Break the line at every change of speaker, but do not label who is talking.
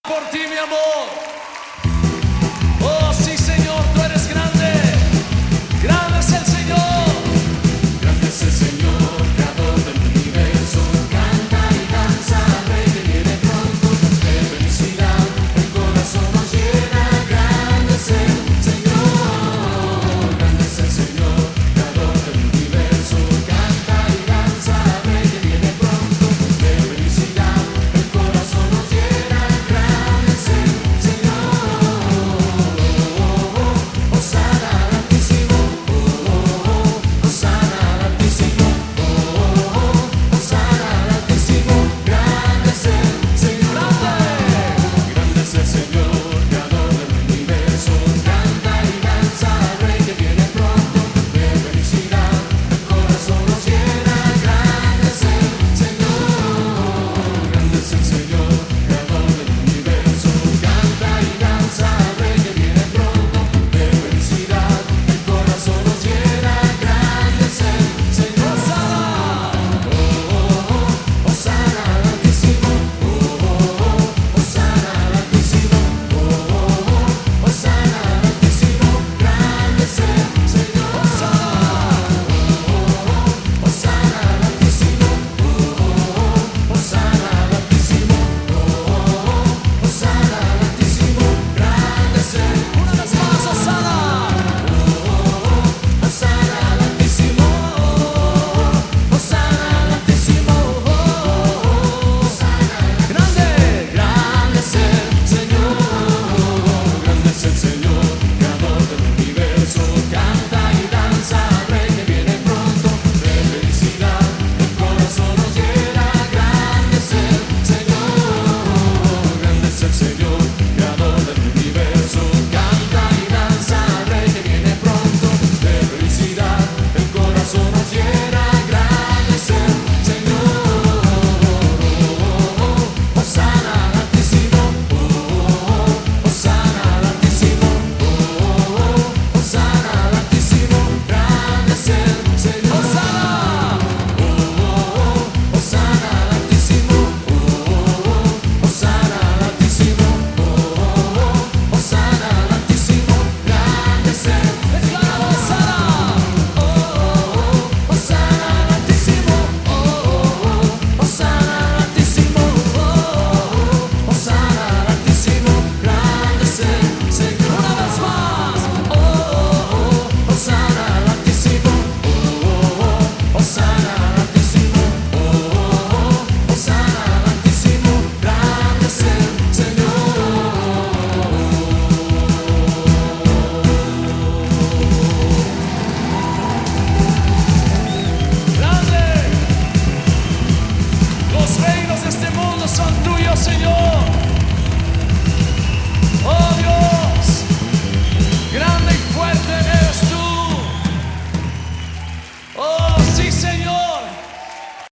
Por ti, mi amor. Oh, sí, Señor, tú eres grande. Grande es el Señor.
Grande es el Señor, creador del universo. Canta y danza, Rey que viene pronto. De felicidad el corazón nos llena. Grande es el Señor. Grande es el Señor, creador del universo. Canta y danza, Rey que viene pronto. De felicidad el corazón nos llena. Grande es el Señor. Hosana al Altísimo. Hosana al Altísimo. Hosana al Altísimo. Grande es el Señor. Grande es el Señor, creador del universo. Canta y danza, Rey que viene pronto. De felicidad el corazón nos llena. Grande es el Señor. Grande es el Señor, creador del universo. Canta y danza, Rey que viene pronto. De felicidad el corazón nos llena. Grande es el Señor. Hosana al Altísimo. Hosana al Altísimo. Hosana al Altísimo. Grande es el Señor. Hosana al Altísimo. Hosana al Altísimo. Hosana al Altísimo. Grande es el
Una vez más, Hosana.
Hosana al Altísimo. Hosana al Altísimo.
Grande.
Grande es el Señor. Grande es el Señor, creador del universo. Canta y danza, Rey que viene pronto. De felicidad el corazón nos llena. Grande es el Señor. Grande es el Señor, creador del universo. Canta y danza, Rey que viene pronto. De felicidad el corazón nos llena. Grande es el Señor. Hosana al Altísimo. Hosana al Altísimo. Hosana al Altísimo. Grande es el Señor. Hosana al Altísimo. Hosana al Altísimo. Hosana al Altísimo. Grande es el
Declara Hosana.
Hosana al Altísimo. Hosana al Altísimo. Hosana al Altísimo. Grande es el Señor.
Una vez más.
Hosana al Altísimo. Hosana al Altísimo. Hosana al Altísimo. Grande es el Señor.
Grande. Los reinos de este mundo son tuyos, Señor.